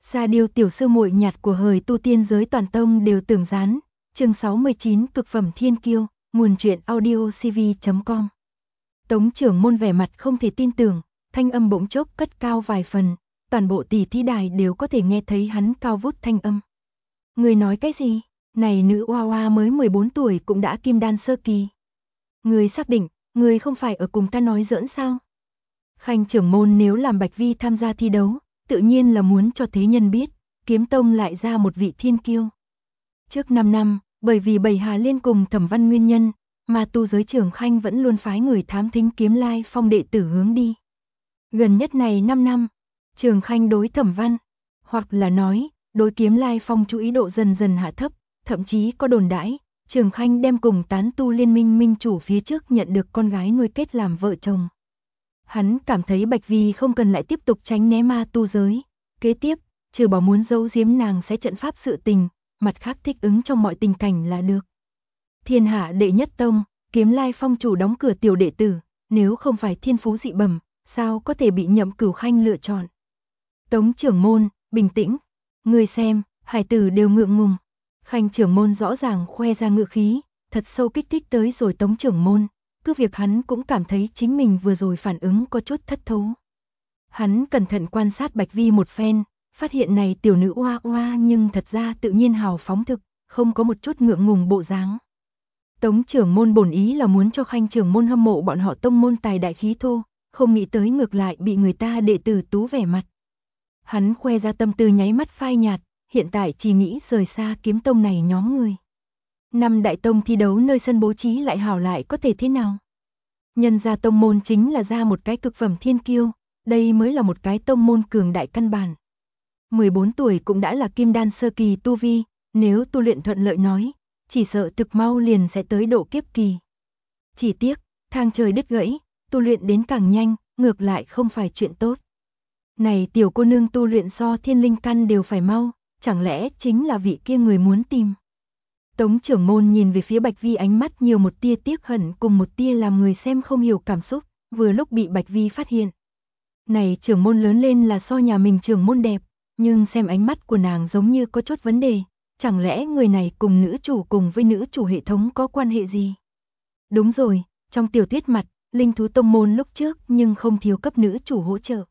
Sa Điêu tiểu sư muội nhạt của hời tu tiên giới toàn tông đều tưởng gián. Chương 69 cực phẩm thiên kiêu, nguồn truyện audiocv.com. Tống trưởng môn vẻ mặt không thể tin tưởng, thanh âm bỗng chốc cất cao vài phần, toàn bộ tỷ thí đài đều có thể nghe thấy hắn cao vút thanh âm. Người nói cái gì? Này nữ oa oa mới 14 tuổi cũng đã kim đan sơ kỳ. Người xác định, người không phải ở cùng ta nói giỡn sao? Khanh trưởng môn nếu làm Bạch Vi tham gia thi đấu, tự nhiên là muốn cho thế nhân biết, kiếm tông lại ra một vị thiên kiêu. Trước 5 năm, bởi vì Bầy Hà Liên cùng Thẩm Văn nguyên nhân, mà tu giới trưởng Khanh vẫn luôn phái người thám thính Kiếm Lai Phong đệ tử hướng đi. Gần nhất này 5 năm, Trường Khanh đối Thẩm Văn, hoặc là nói, đối Kiếm Lai Phong chú ý độ dần dần hạ thấp, thậm chí có đồn đãi, Trường Khanh đem cùng tán tu liên minh minh chủ phía trước nhận được con gái nuôi kết làm vợ chồng. Hắn cảm thấy Bạch Vi không cần lại tiếp tục tránh né ma tu giới, kế tiếp, trừ bỏ muốn giấu giếm nàng sẽ trận pháp sự tình, mặt khác thích ứng trong mọi tình cảnh là được. Thiên hạ đệ nhất tông, Kiếm Lai Phong chủ đóng cửa tiểu đệ tử, nếu không phải thiên phú dị bẩm, sao có thể bị Nhậm Cửu Khanh lựa chọn. Tống trưởng môn, bình tĩnh, người xem, hải tử đều ngượng ngùng. Khanh trưởng môn rõ ràng khoe ra ngựa khí, thật sâu kích thích tới rồi Tống trưởng môn, cứ việc hắn cũng cảm thấy chính mình vừa rồi phản ứng có chút thất thố. Hắn cẩn thận quan sát Bạch Vi một phen, phát hiện này tiểu nữ oa oa nhưng thật ra tự nhiên hào phóng thực, không có một chút ngượng ngùng bộ dáng. Tống trưởng môn bổn ý là muốn cho Khanh trưởng môn hâm mộ bọn họ tông môn tài đại khí thô, không nghĩ tới ngược lại bị người ta đệ tử tú vẻ mặt. Hắn khoe ra tâm tư nháy mắt phai nhạt, hiện tại chỉ nghĩ rời xa kiếm tông này nhóm người. Năm đại tông thi đấu nơi sân bố trí lại hảo lại có thể thế nào? Nhân ra tông môn chính là ra một cái cực phẩm thiên kiêu, đây mới là một cái tông môn cường đại căn bản. 14 tuổi cũng đã là kim đan sơ kỳ tu vi, nếu tu luyện thuận lợi nói, chỉ sợ thực mau liền sẽ tới độ kiếp kỳ. Chỉ tiếc, thang trời đứt gãy, tu luyện đến càng nhanh, ngược lại không phải chuyện tốt. Này tiểu cô nương tu luyện so thiên linh căn đều phải mau, chẳng lẽ chính là vị kia người muốn tìm. Tống trưởng môn nhìn về phía Bạch Vi ánh mắt nhiều một tia tiếc hận cùng một tia làm người xem không hiểu cảm xúc, vừa lúc bị Bạch Vi phát hiện. Này trưởng môn lớn lên là so nhà mình trưởng môn đẹp, nhưng xem ánh mắt của nàng giống như có chút vấn đề, chẳng lẽ người này cùng nữ chủ cùng với nữ chủ hệ thống có quan hệ gì? Đúng rồi, trong tiểu thuyết mặt, linh thú tông môn lúc trước nhưng không thiếu cấp nữ chủ hỗ trợ.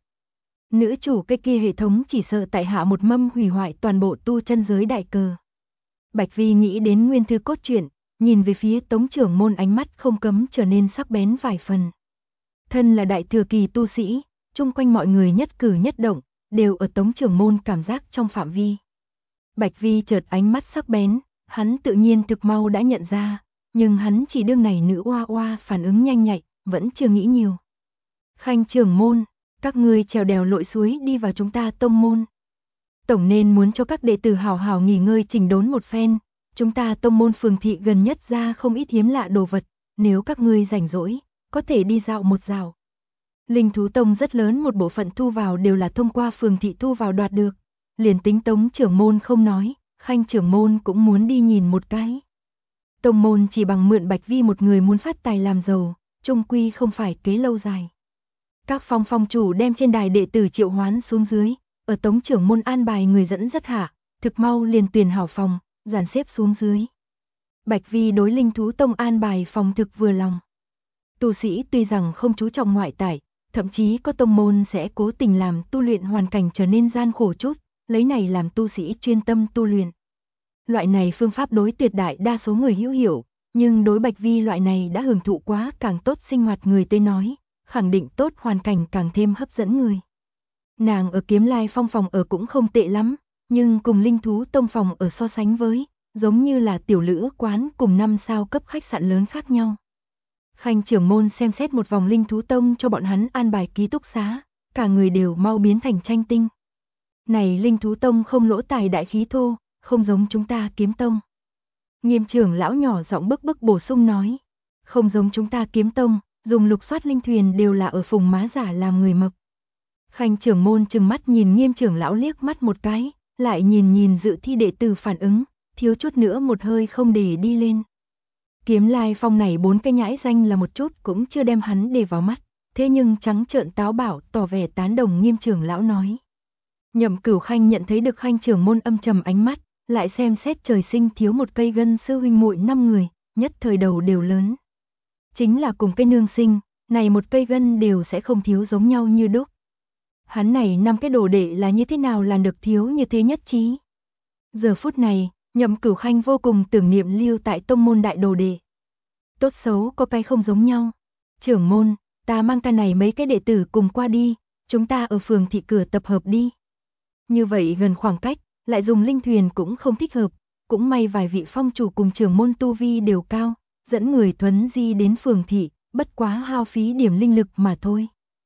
Nữ chủ cái kia hệ thống chỉ sợ tại hạ một mâm hủy hoại toàn bộ tu chân giới đại cờ. Bạch Vi nghĩ đến nguyên thư cốt truyện, nhìn về phía Tống trưởng môn ánh mắt không cấm trở nên sắc bén vài phần. Thân là đại thừa kỳ tu sĩ, chung quanh mọi người nhất cử nhất động, đều ở Tống trưởng môn cảm giác trong phạm vi. Bạch Vi chợt ánh mắt sắc bén, hắn tự nhiên thực mau đã nhận ra, nhưng hắn chỉ đương này nữ oa oa phản ứng nhanh nhạy, vẫn chưa nghĩ nhiều. Khanh trưởng môn, các ngươi trèo đèo lội suối đi vào chúng ta tông môn. Tổng nên muốn cho các đệ tử hào hào nghỉ ngơi chỉnh đốn một phen, chúng ta tông môn phường thị gần nhất ra không ít hiếm lạ đồ vật, nếu các ngươi rảnh rỗi, có thể đi dạo một dạo. Linh thú tông rất lớn một bộ phận thu vào đều là thông qua phường thị thu vào đoạt được, liền tính Tống trưởng môn không nói, Khanh trưởng môn cũng muốn đi nhìn một cái. Tông môn chỉ bằng mượn Bạch Vi một người muốn phát tài làm giàu, chung quy không phải kế lâu dài. Các phong chủ đem trên đài đệ tử triệu hoán xuống dưới, ở Tống trưởng môn an bài người dẫn dắt hạ, thực mau liền tuyển hảo phòng, dàn xếp xuống dưới. Bạch Vi đối linh thú tông an bài phòng thực vừa lòng. Tu sĩ tuy rằng không chú trọng ngoại tại, thậm chí có tông môn sẽ cố tình làm tu luyện hoàn cảnh trở nên gian khổ chút, lấy này làm tu sĩ chuyên tâm tu luyện. Loại này phương pháp đối tuyệt đại đa số người hữu hiểu, nhưng đối Bạch Vi loại này đã hưởng thụ quá càng tốt sinh hoạt người tới nói, khẳng định tốt hoàn cảnh càng thêm hấp dẫn người. Nàng ở Kiếm Lai Phong phòng ở cũng không tệ lắm, nhưng cùng linh thú tông phòng ở so sánh với, giống như là tiểu lữ quán cùng 5 sao cấp khách sạn lớn khác nhau. Khanh trưởng môn xem xét một vòng linh thú tông cho bọn hắn an bài ký túc xá, cả người đều mau biến thành tranh tinh. Này linh thú tông không lỗ tài đại khí thô, không giống chúng ta kiếm tông. Nghiêm trưởng lão nhỏ giọng bức bổ sung nói, không giống chúng ta kiếm tông, dùng lục soát linh thuyền đều là ở phùng má giả làm người mập. Khanh trưởng môn trừng mắt nhìn Nghiêm trưởng lão liếc mắt một cái, lại nhìn dự thi đệ tử phản ứng, thiếu chút nữa một hơi không để đi lên. Kiếm Lai Phong này 4 cái nhãi danh là một chút cũng chưa đem hắn để vào mắt, thế nhưng trắng trợn táo bảo tỏ vẻ tán đồng Nghiêm trưởng lão nói. Nhậm Cửu Khanh nhận thấy được Khanh trưởng môn âm trầm ánh mắt, lại xem xét trời sinh thiếu một cây gân sư huynh muội 5 người, nhất thời đầu đều lớn. Chính là cùng cái nương sinh, này một cây gân đều sẽ không thiếu giống nhau như đúc. Hắn này 5 cái đồ đệ là như thế nào làm được thiếu như thế nhất trí. Giờ phút này, Nhậm Cửu Khanh vô cùng tưởng niệm lưu tại tông môn đại đồ đệ. Tốt xấu có cái không giống nhau. Trưởng môn, ta mang ta này mấy cái đệ tử cùng qua đi, chúng ta ở phường thị cửa tập hợp đi. Như vậy gần khoảng cách, lại dùng linh thuyền cũng không thích hợp, cũng may vài vị phong chủ cùng trưởng môn tu vi đều cao, dẫn người thuấn di đến phường thị, bất quá hao phí điểm linh lực mà thôi.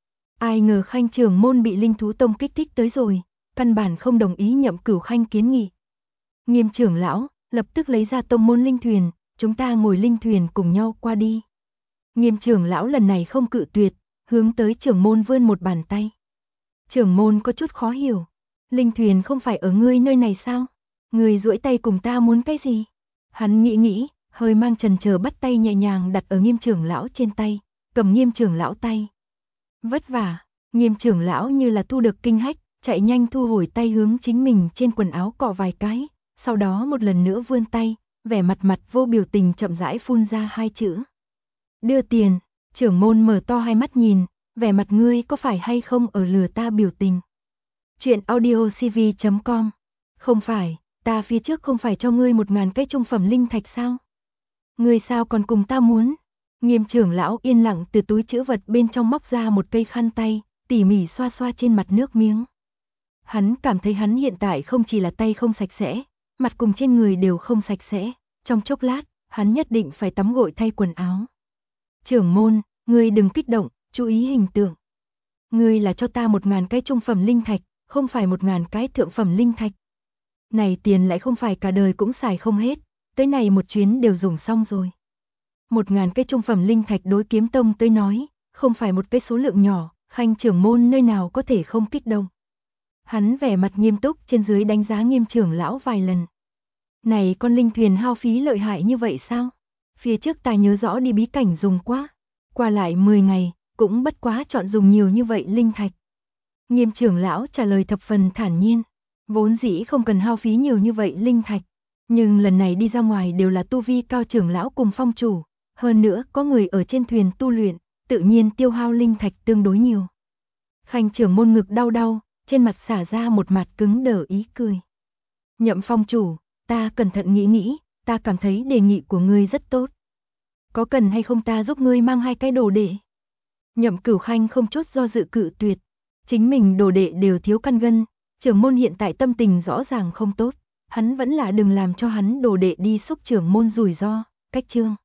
Ai ngờ Khanh trưởng môn bị linh thú tông kích thích tới rồi, căn bản không đồng ý Nhậm Cửu Khanh kiến nghị. Nghiêm trưởng lão, lập tức lấy ra tông môn linh thuyền, chúng ta ngồi linh thuyền cùng nhau qua đi. Nghiêm trưởng lão lần này không cự tuyệt, hướng tới trưởng môn vươn một bàn tay. Trưởng môn có chút khó hiểu, linh thuyền không phải ở ngươi nơi này sao? Ngươi duỗi tay cùng ta muốn cái gì? Hắn nghĩ, hơi mang chần chờ bắt tay nhẹ nhàng đặt ở Nghiêm trưởng lão trên tay, cầm Nghiêm trưởng lão tay. Vất vả, Nghiêm trưởng lão như là thu được kinh hách, chạy nhanh thu hồi tay hướng chính mình trên quần áo cọ vài cái, sau đó một lần nữa vươn tay, vẻ mặt vô biểu tình chậm rãi phun ra 2 chữ. Đưa tiền. Trưởng môn mở to hai mắt nhìn, vẻ mặt ngươi có phải hay không ở lừa ta biểu tình. Chuyện audiocv.com. Không phải, ta phía trước không phải cho ngươi 1000 cái trung phẩm linh thạch sao? Ngươi sao còn cùng ta muốn? Nghiêm trưởng lão yên lặng từ túi trữ vật bên trong móc ra một cây khăn tay, tỉ mỉ xoa xoa trên mặt nước miếng. Hắn cảm thấy hắn hiện tại không chỉ là tay không sạch sẽ, mặt cùng trên người đều không sạch sẽ, trong chốc lát, hắn nhất định phải tắm gội thay quần áo. Trưởng môn, ngươi đừng kích động, chú ý hình tượng. Ngươi là cho ta 1000 cái trung phẩm linh thạch, không phải 1000 cái thượng phẩm linh thạch. Này tiền lại không phải cả đời cũng xài không hết, tới này một chuyến đều dùng xong rồi. 1000 cái trung phẩm linh thạch đối kiếm tông tới nói, không phải một cái số lượng nhỏ, Khanh trưởng môn nơi nào có thể không kích động. Hắn vẻ mặt nghiêm túc trên dưới đánh giá Nghiêm trưởng lão vài lần. Này con linh thuyền hao phí lợi hại như vậy sao? Phía trước ta nhớ rõ đi bí cảnh dùng quá, qua lại 10 ngày, cũng bất quá chọn dùng nhiều như vậy linh thạch. Nghiêm trưởng lão trả lời thập phần thản nhiên, vốn dĩ không cần hao phí nhiều như vậy linh thạch, nhưng lần này đi ra ngoài đều là tu vi cao trưởng lão cùng phong chủ, hơn nữa có người ở trên thuyền tu luyện, tự nhiên tiêu hao linh thạch tương đối nhiều. Khanh trưởng môn ngực đau, trên mặt xả ra một mặt cứng đờ ý cười. Nhậm phong chủ, ta cẩn thận nghĩ, ta cảm thấy đề nghị của ngươi rất tốt. Có cần hay không ta giúp ngươi mang 2 cái đồ đệ? Nhậm Cửu Khanh không chút do dự cự tuyệt. Chính mình đồ đệ đều thiếu căn gân, trưởng môn hiện tại tâm tình rõ ràng không tốt. Hắn vẫn là đừng làm cho hắn đồ đệ đi xúc trưởng môn rủi ro, cách chương.